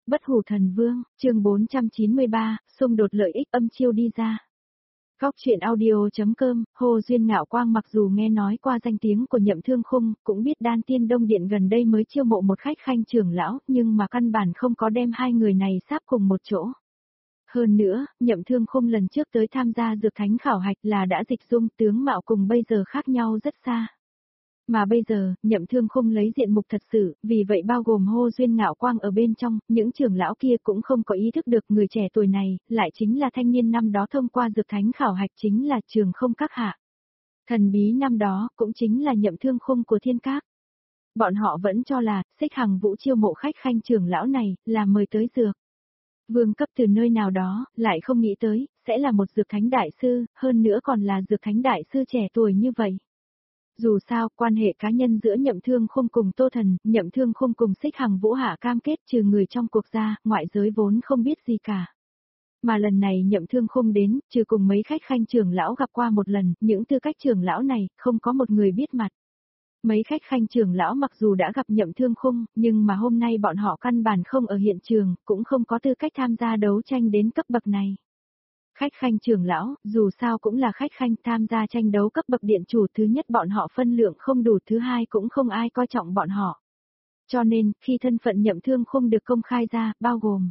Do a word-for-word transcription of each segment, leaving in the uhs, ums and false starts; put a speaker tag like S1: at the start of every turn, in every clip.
S1: Bất hủ thần vương, chương bốn trăm chín mươi ba, xung đột lợi ích âm chiêu đi ra. Góc truyện audio.com, Hồ Duyên Ngạo Quang mặc dù nghe nói qua danh tiếng của Nhậm Thương Khung, cũng biết Đan Tiên Đông Điện gần đây mới chiêu mộ một khách khanh trưởng lão, nhưng mà căn bản không có đem hai người này sáp cùng một chỗ. Hơn nữa, Nhậm Thương Khung lần trước tới tham gia dược thánh khảo hạch là đã dịch dung tướng mạo cùng bây giờ khác nhau rất xa. Mà bây giờ, Nhậm Thương Khung lấy diện mục thật sự, vì vậy bao gồm Hồ Duyên Ngạo Quang ở bên trong, những trưởng lão kia cũng không có ý thức được người trẻ tuổi này, lại chính là thanh niên năm đó thông qua dược thánh khảo hạch chính là Trường Không Các hạ. Thần bí năm đó, cũng chính là Nhậm Thương Khung của Thiên Các. Bọn họ vẫn cho là, Xích Hằng Vũ chiêu mộ khách khanh trưởng lão này, là mời tới dược vương cấp từ nơi nào đó, lại không nghĩ tới, sẽ là một dược thánh đại sư, hơn nữa còn là dược thánh đại sư trẻ tuổi như vậy. Dù sao, quan hệ cá nhân giữa Nhậm Thương Khung cùng Tô Thần, Nhậm Thương Khung cùng Xích Hằng Vũ hạ cam kết trừ người trong cuộc ra, ngoại giới vốn không biết gì cả. Mà lần này Nhậm Thương Khung đến, trừ cùng mấy khách khanh trưởng lão gặp qua một lần, những tư cách trưởng lão này, không có một người biết mặt. Mấy khách khanh trưởng lão mặc dù đã gặp Nhậm Thương Khung, nhưng mà hôm nay bọn họ căn bản không ở hiện trường, cũng không có tư cách tham gia đấu tranh đến cấp bậc này. Khách khanh trưởng lão, dù sao cũng là khách khanh tham gia tranh đấu cấp bậc điện chủ, thứ nhất bọn họ phân lượng không đủ, thứ hai cũng không ai coi trọng bọn họ. Cho nên, khi thân phận Nhậm Thương Khung được công khai ra, bao gồm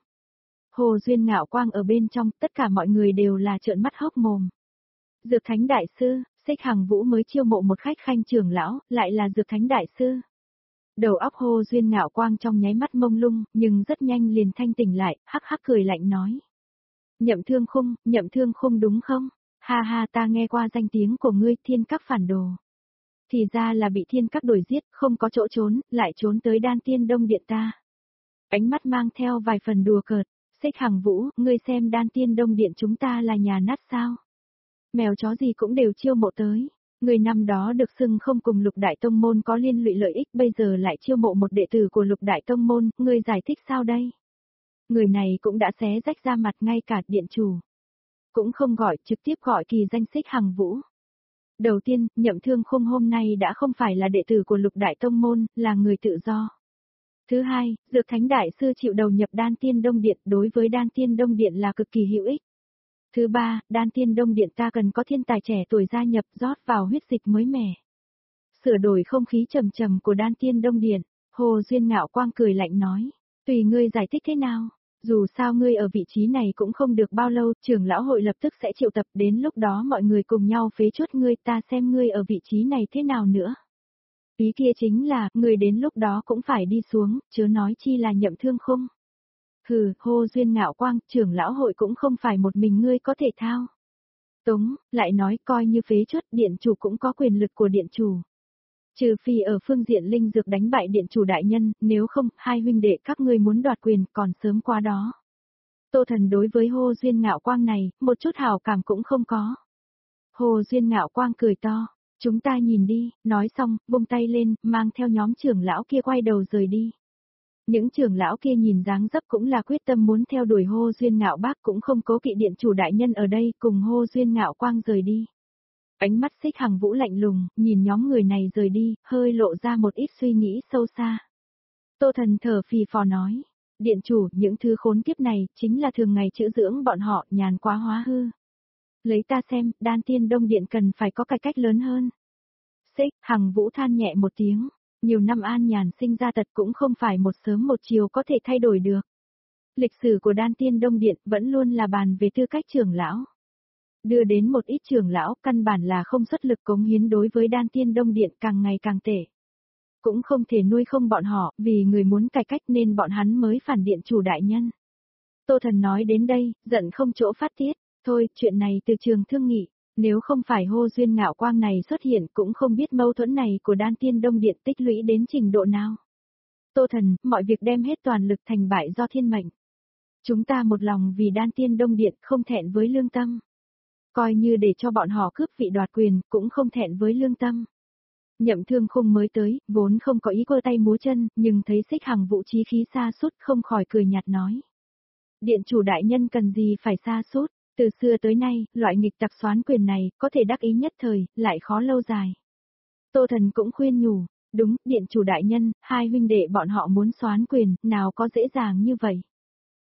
S1: Hồ Duyên Ngạo Quang ở bên trong, tất cả mọi người đều là trợn mắt hốc mồm. Dược Thánh Đại Sư, Xích Hằng Vũ mới chiêu mộ một khách khanh trưởng lão, lại là Dược Thánh Đại Sư. Đầu óc Hồ Duyên Ngạo Quang trong nháy mắt mông lung, nhưng rất nhanh liền thanh tỉnh lại, hắc hắc cười lạnh nói. Nhậm Thương Khung, Nhậm Thương Khung đúng không? Ha ha, ta nghe qua danh tiếng của ngươi, Thiên Các phản đồ. Thì ra là bị Thiên Các đuổi giết, không có chỗ trốn, lại trốn tới Đan Tiên Đông Điện ta. Ánh mắt mang theo vài phần đùa cợt, Xích Hằng Vũ, ngươi xem Đan Tiên Đông Điện chúng ta là nhà nát sao? Mèo chó gì cũng đều chiêu mộ tới. Người năm đó được xưng không cùng Lục Đại Tông Môn có liên lụy lợi ích, bây giờ lại chiêu mộ một đệ tử của Lục Đại Tông Môn, ngươi giải thích sao đây? Người này cũng đã xé rách ra mặt, ngay cả điện chủ cũng không gọi, trực tiếp gọi kỳ danh Xích Hằng Vũ. Đầu tiên, Nhậm Thương Khung hôm nay đã không phải là đệ tử của Lục Đại Tông Môn, là người tự do. Thứ hai, Dược Thánh Đại Sư chịu đầu nhập Đan Tiên Đông Điện, đối với Đan Tiên Đông Điện là cực kỳ hữu ích. Thứ ba, Đan Tiên Đông Điện ta cần có thiên tài trẻ tuổi gia nhập, rót vào huyết dịch mới mẻ. Sửa đổi không khí trầm trầm của Đan Tiên Đông Điện, Hồ Duyên Ngạo Quang cười lạnh nói, tùy ngươi giải thích thế nào. Dù sao ngươi ở vị trí này cũng không được bao lâu, trưởng lão hội lập tức sẽ triệu tập, đến lúc đó mọi người cùng nhau phế chuất ngươi, ta xem ngươi ở vị trí này thế nào nữa. Ý kia chính là, ngươi đến lúc đó cũng phải đi xuống, chớ nói chi là Nhậm Thương Khung. Hừ, Hồ Duyên Ngạo Quang, trưởng lão hội cũng không phải một mình ngươi có thể thao. Tống, lại nói coi như phế chuất, điện chủ cũng có quyền lực của điện chủ. Trừ phi ở phương diện linh dược đánh bại điện chủ đại nhân, nếu không, hai huynh đệ các ngươi muốn đoạt quyền còn sớm quá đó. Tô Thần đối với Hồ Duyên Ngạo Quang này, một chút hảo cảm cũng không có. Hồ Duyên Ngạo Quang cười to, chúng ta nhìn đi, nói xong, vung tay lên, mang theo nhóm trưởng lão kia quay đầu rời đi. Những trưởng lão kia nhìn dáng dấp cũng là quyết tâm muốn theo đuổi Hồ Duyên Ngạo Bác, cũng không cố kỵ điện chủ đại nhân ở đây, cùng Hồ Duyên Ngạo Quang rời đi. Ánh mắt Xích Hằng Vũ lạnh lùng, nhìn nhóm người này rời đi, hơi lộ ra một ít suy nghĩ sâu xa. Tô Thần thở phì phò nói, điện chủ, những thứ khốn kiếp này, chính là thường ngày chữa dưỡng bọn họ, nhàn quá hóa hư. Lấy ta xem, Đan Tiên Đông Điện cần phải có cải cách lớn hơn. Xích Hằng Vũ than nhẹ một tiếng, nhiều năm an nhàn sinh ra tật cũng không phải một sớm một chiều có thể thay đổi được. Lịch sử của Đan Tiên Đông Điện vẫn luôn là bàn về tư cách trưởng lão. Đưa đến một ít trưởng lão, căn bản là không xuất lực cống hiến đối với Đan Tiên Đông Điện, càng ngày càng tệ. Cũng không thể nuôi không bọn họ, vì người muốn cải cách nên bọn hắn mới phản điện chủ đại nhân. Tô Thần nói đến đây, giận không chỗ phát tiết, thôi, chuyện này từ trường thương nghị, nếu không phải Hồ Duyên Ngạo Quang này xuất hiện cũng không biết mâu thuẫn này của Đan Tiên Đông Điện tích lũy đến trình độ nào. Tô Thần, mọi việc đem hết toàn lực thành bại do thiên mệnh. Chúng ta một lòng vì Đan Tiên Đông Điện, không thẹn với lương tâm. Coi như để cho bọn họ cướp vị đoạt quyền, cũng không thẹn với lương tâm. Nhậm Thương Khung mới tới, vốn không có ý cơ tay múa chân, nhưng thấy Xích Hằng Vũ chí khí xa sút không khỏi cười nhạt nói. Điện chủ đại nhân cần gì phải xa sút, từ xưa tới nay, loại nghịch tặc soán quyền này, có thể đắc ý nhất thời, lại khó lâu dài. Tô Thần cũng khuyên nhủ, đúng, điện chủ đại nhân, hai huynh đệ bọn họ muốn soán quyền, nào có dễ dàng như vậy.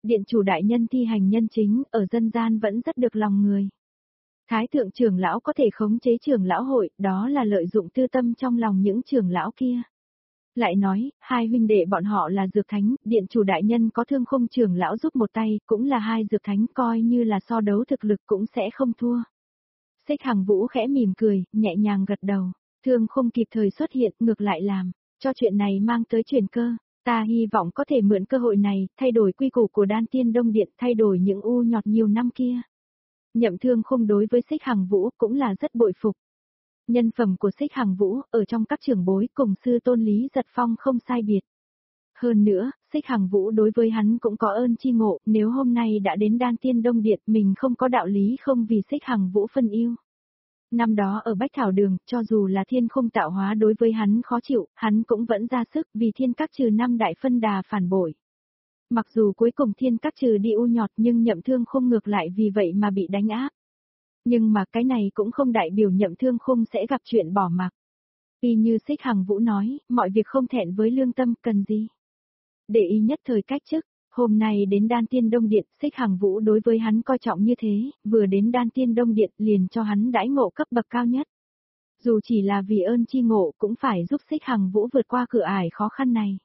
S1: Điện chủ đại nhân thi hành nhân chính, ở dân gian vẫn rất được lòng người. Thái thượng trưởng lão có thể khống chế trưởng lão hội, đó là lợi dụng tư tâm trong lòng những trưởng lão kia. Lại nói, hai huynh đệ bọn họ là dược thánh, điện chủ đại nhân có Thương Khung trưởng lão giúp một tay, cũng là hai dược thánh, coi như là so đấu thực lực cũng sẽ không thua. Xích Hằng Vũ khẽ mỉm cười, nhẹ nhàng gật đầu. Thương Khung kịp thời xuất hiện, ngược lại làm cho chuyện này mang tới chuyển cơ. Ta hy vọng có thể mượn cơ hội này, thay đổi quy củ của Đan Tiên Đông Điện, thay đổi những u nhọt nhiều năm kia. Nhậm Thương Khung đối với Xích Hằng Vũ cũng là rất bội phục. Nhân phẩm của Xích Hằng Vũ, ở trong các trưởng bối cùng sư tôn Lý Giật Phong không sai biệt. Hơn nữa, Xích Hằng Vũ đối với hắn cũng có ơn chi ngộ, nếu hôm nay đã đến Đan Tiên Đông Điện, mình không có đạo lý không vì Xích Hằng Vũ phân yêu. Năm đó ở Bách Thảo Đường, cho dù là Thiên Khung tạo hóa đối với hắn khó chịu, hắn cũng vẫn ra sức vì Thiên Các trừ năm đại phân đà phản bội. Mặc dù cuối cùng Thiên Các trừ đi u nhọt nhưng Nhậm Thương Khung ngược lại vì vậy mà bị đánh áp. Nhưng mà cái này cũng không đại biểu Nhậm Thương Khung sẽ gặp chuyện bỏ mặc. Vì như Xích Hằng Vũ nói, mọi việc không thẹn với lương tâm, cần gì để ý nhất thời cách chức. Hôm nay đến Đan Tiên Đông Điện, Xích Hằng Vũ đối với hắn coi trọng như thế, vừa đến Đan Tiên Đông Điện liền cho hắn đãi ngộ cấp bậc cao nhất. Dù chỉ là vì ơn chi ngộ cũng phải giúp Xích Hằng Vũ vượt qua cửa ải khó khăn này.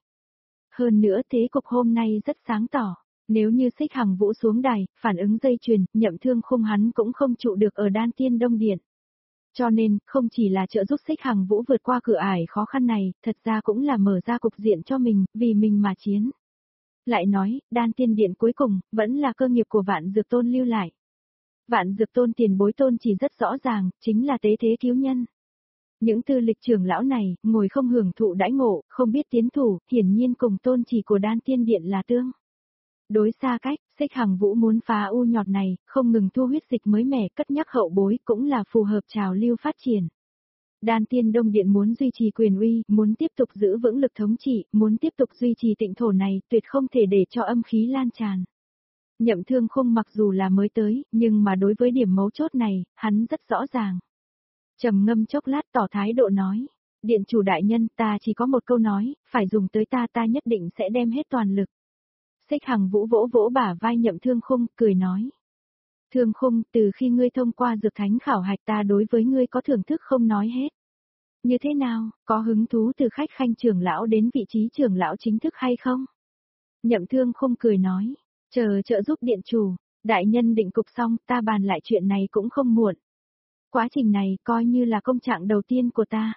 S1: Hơn nữa thế cục hôm nay rất sáng tỏ, nếu như Xích Hằng Vũ xuống đài, phản ứng dây chuyền, Nhậm Thương Khung hắn cũng không trụ được ở Đan Tiên Đông Điện. Cho nên, không chỉ là trợ giúp Xích Hằng Vũ vượt qua cửa ải khó khăn này, thật ra cũng là mở ra cục diện cho mình, vì mình mà chiến. Lại nói, Đan Tiên Điện cuối cùng, vẫn là cơ nghiệp của Vạn Dược Tôn lưu lại. Vạn Dược Tôn tiền bối tôn chỉ rất rõ ràng, chính là tế thế cứu nhân. Những tư lịch trưởng lão này, ngồi không hưởng thụ đãi ngộ, không biết tiến thủ, hiển nhiên cùng tôn chỉ của Đan Tiên Điện là tương đối xa cách. Xích Hằng Vũ muốn phá u nhọt này, không ngừng thu huyết dịch mới mẻ, cất nhắc hậu bối cũng là phù hợp trào lưu phát triển. Đan Tiên Đông Điện muốn duy trì quyền uy, muốn tiếp tục giữ vững lực thống trị, muốn tiếp tục duy trì tịnh thổ này, tuyệt không thể để cho âm khí lan tràn. Nhậm Thương Khung mặc dù là mới tới, nhưng mà đối với điểm mấu chốt này, hắn rất rõ ràng. Trầm ngâm chốc lát tỏ thái độ nói, điện chủ đại nhân, ta chỉ có một câu nói, phải dùng tới ta ta nhất định sẽ đem hết toàn lực. Xích Hằng Vũ vỗ vỗ bả vai Nhậm Thương Khung, cười nói. Thương Khung, từ khi ngươi thông qua dược thánh khảo hạch ta đối với ngươi có thưởng thức không nói hết. Như thế nào, có hứng thú từ khách khanh trưởng lão đến vị trí trưởng lão chính thức hay không? Nhậm Thương Khung cười nói, chờ trợ giúp điện chủ, đại nhân định cục xong, ta bàn lại chuyện này cũng không muộn. Quá trình này coi như là công trạng đầu tiên của ta.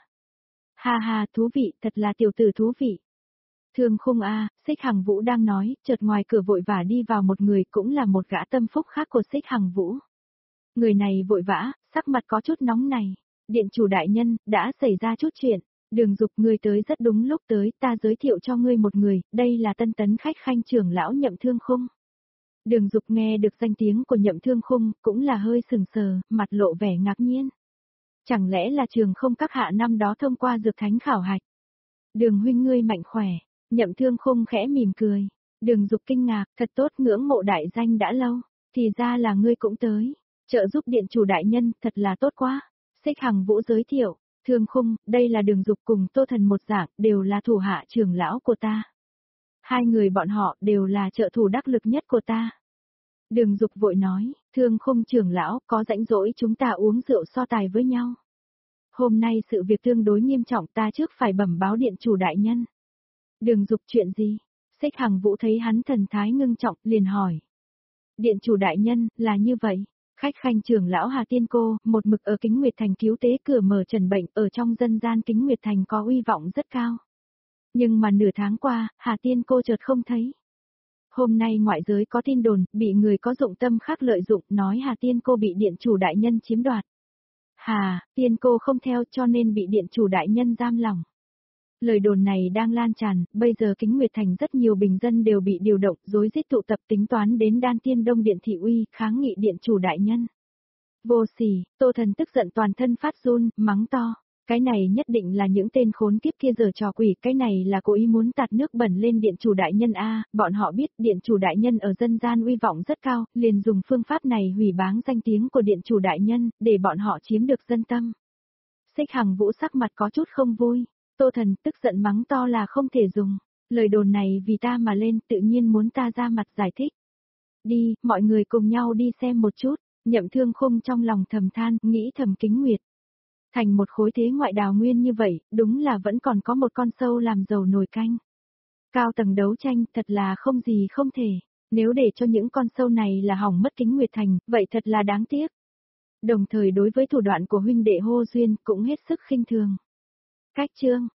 S1: Ha ha, thú vị, thật là tiểu tử thú vị. Thương Khung a, Xích Hằng Vũ đang nói, chợt ngoài cửa vội vã đi vào một người, cũng là một gã tâm phúc khác của Xích Hằng Vũ. Người này vội vã, sắc mặt có chút nóng này. Điện chủ đại nhân, đã xảy ra chút chuyện. Đường Dục, ngươi tới rất đúng lúc tới, ta giới thiệu cho ngươi một người, đây là tân tấn khách khanh trưởng lão Nhậm Thương Khung. Đường Dục nghe được danh tiếng của Nhậm Thương Khung, cũng là hơi sừng sờ, mặt lộ vẻ ngạc nhiên. Chẳng lẽ là trường không các hạ năm đó thông qua dược thánh khảo hạch? Đường huynh ngươi mạnh khỏe. Nhậm Thương Khung khẽ mỉm cười. Đường Dục kinh ngạc, thật tốt, ngưỡng mộ đại danh đã lâu, thì ra là ngươi cũng tới. Trợ giúp điện chủ đại nhân, thật là tốt quá. Xích Hằng Vũ giới thiệu, Thương Khung, đây là Đường Dục cùng Tô Thần một dạng, đều là thủ hạ trưởng lão của ta. Hai người bọn họ đều là trợ thủ đắc lực nhất của ta. Đường Dục vội nói, Thương Khung trưởng lão, có rãnh rỗi chúng ta uống rượu so tài với nhau. Hôm nay sự việc tương đối nghiêm trọng, ta trước phải bẩm báo điện chủ đại nhân. Đường Dục, chuyện gì? Xích Hằng Vũ thấy hắn thần thái ngưng trọng, liền hỏi. Điện chủ đại nhân, là như vậy. Khách khanh trưởng lão Hà Tiên Cô, một mực ở Kính Nguyệt Thành cứu tế cửa mở trần bệnh, ở trong dân gian Kính Nguyệt Thành có uy vọng rất cao. Nhưng mà nửa tháng qua, Hà Tiên Cô chợt không thấy. Hôm nay ngoại giới có tin đồn, bị người có dụng tâm khác lợi dụng, nói Hà Tiên Cô bị điện chủ đại nhân chiếm đoạt. Hà, Tiên Cô không theo cho nên bị điện chủ đại nhân giam lỏng. Lời đồn này đang lan tràn, bây giờ Kính Nguyệt Thành rất nhiều bình dân đều bị điều động, rối rít tụ tập tính toán đến Đan Tiên Đông Điện thị uy, kháng nghị điện chủ đại nhân. Vô sỉ, Tô Thần tức giận toàn thân phát run, mắng to. Cái này nhất định là những tên khốn kiếp kia giở trò quỷ, cái này là cố ý muốn tạt nước bẩn lên điện chủ đại nhân a, bọn họ biết điện chủ đại nhân ở dân gian uy vọng rất cao, liền dùng phương pháp này hủy báng danh tiếng của điện chủ đại nhân, để bọn họ chiếm được dân tâm. Xích Hằng Vũ sắc mặt có chút không vui. Tô Thần tức giận mắng to là không thể dùng. Lời đồn này vì ta mà lên, tự nhiên muốn ta ra mặt giải thích. Đi, mọi người cùng nhau đi xem một chút, Nhậm Thương Khung trong lòng thầm than, nghĩ thầm Kính Nguyệt. Thành một khối thế ngoại đào nguyên như vậy, đúng là vẫn còn có một con sâu làm dầu nồi canh. Cao tầng đấu tranh thật là không gì không thể, nếu để cho những con sâu này là hỏng mất Kính Nguyệt Thành, vậy thật là đáng tiếc. Đồng thời đối với thủ đoạn của huynh đệ hô duyên cũng hết sức khinh thường. Cách chương